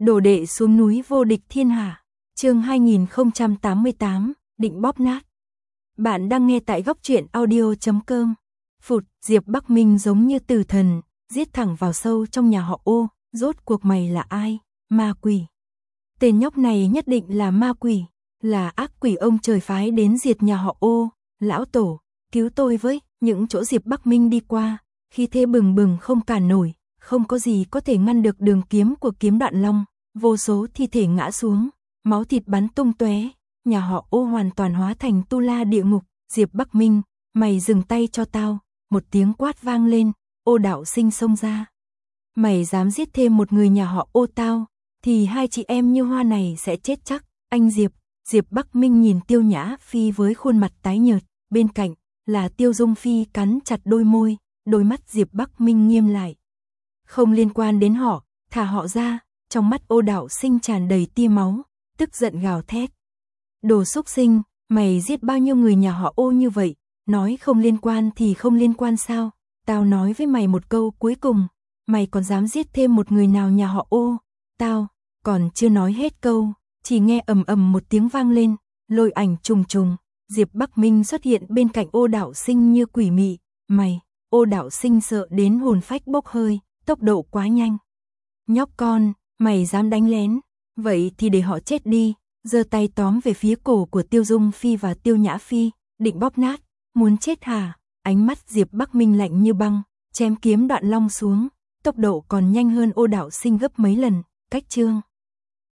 Đồ đệ xuống núi vô địch thiên hạ. Chương 2088, định bóp nát. Bạn đang nghe tại góc truyện audio.com. Phụt, Diệp Bắc Minh giống như tử thần, giết thẳng vào sâu trong nhà họ Ô, rốt cuộc mày là ai? Ma quỷ. Tên nhóc này nhất định là ma quỷ, là ác quỷ ông trời phái đến diệt nhà họ Ô. Lão tổ, cứu tôi với. Những chỗ Diệp Bắc Minh đi qua, khi thế bừng bừng không cản nổi, không có gì có thể ngăn được đường kiếm của Kiếm Đoạn Long, vô số thi thể ngã xuống, máu thịt bắn tung tóe, nhà họ Ô hoàn toàn hóa thành tu la địa ngục. Diệp Bắc Minh, mày dừng tay cho tao. Một tiếng quát vang lên, Ô Đạo Sinh xông ra. Mày dám giết thêm một người nhà họ Ô tao, thì hai chị em như hoa này sẽ chết chắc. Anh Diệp. Diệp Bắc Minh nhìn Tiêu Nhã Phi với khuôn mặt tái nhợt, bên cạnh là Tiêu Dung Phi cắn chặt đôi môi, đôi mắt Diệp Bắc Minh nghiêm lại. Không liên quan đến họ, thả họ ra. Trong mắt Ô Đạo Sinh tràn đầy tia máu, tức giận gào thét. Đồ xúc sinh, mày giết bao nhiêu người nhà họ Ô như vậy, nói không liên quan thì không liên quan sao? Tao nói với mày một câu cuối cùng, mày còn dám giết thêm một người nào nhà họ Ô? Tao còn chưa nói hết câu, chỉ nghe ầm ầm một tiếng vang lên, lôi ảnh trùng trùng, Diệp Bắc Minh xuất hiện bên cạnh Ô Đạo Sinh như quỷ mị. Mày, Ô Đạo Sinh sợ đến hồn phách bốc hơi, tốc độ quá nhanh. Nhóc con, mày dám đánh lén, vậy thì để họ chết đi. Giơ tay tóm về phía cổ của Tiêu Dung Phi và Tiêu Nhã Phi, định bóp nát. Muốn chết hả? Ánh mắt Diệp Bắc Minh lạnh như băng, chém Kiếm Đoạn Long xuống, tốc độ còn nhanh hơn Ô Đạo Sinh gấp mấy lần. Cách chương